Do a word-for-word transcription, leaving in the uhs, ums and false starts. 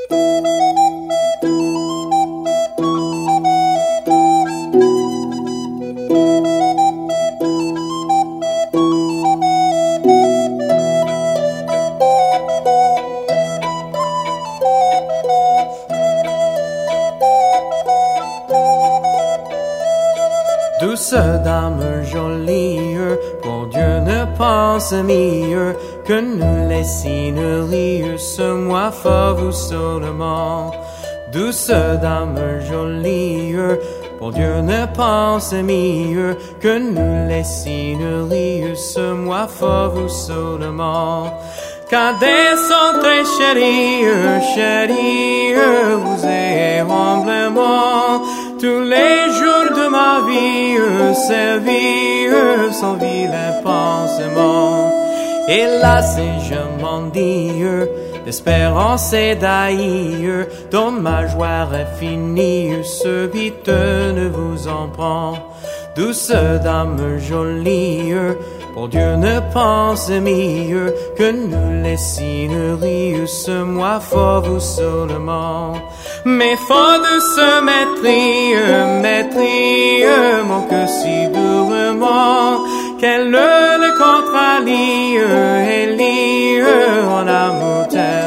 Douce dame jolie, bon Dieu ne pense mieux que nous les signes ce mois fort vous seulement. Douce dame jolie, bon Dieu ne pense mieux que nous les signes ce mois fort vous seulement. Car des sont très chéris, chéris, vous et humblement, tous les jours de ma vie, servir sans vilain pensement. Et là, c'est je m'en dis, d'espérance et d'haïr, dont ma joie infinie, ce vite ne vous en prend. Douce dame jolie, pour Dieu ne pense mieux que nous les signes ce mois fort vous seulement. Mais fort de se mettre, mettre mon cœur si durement, qu'elle le contralie et lie en amour tel.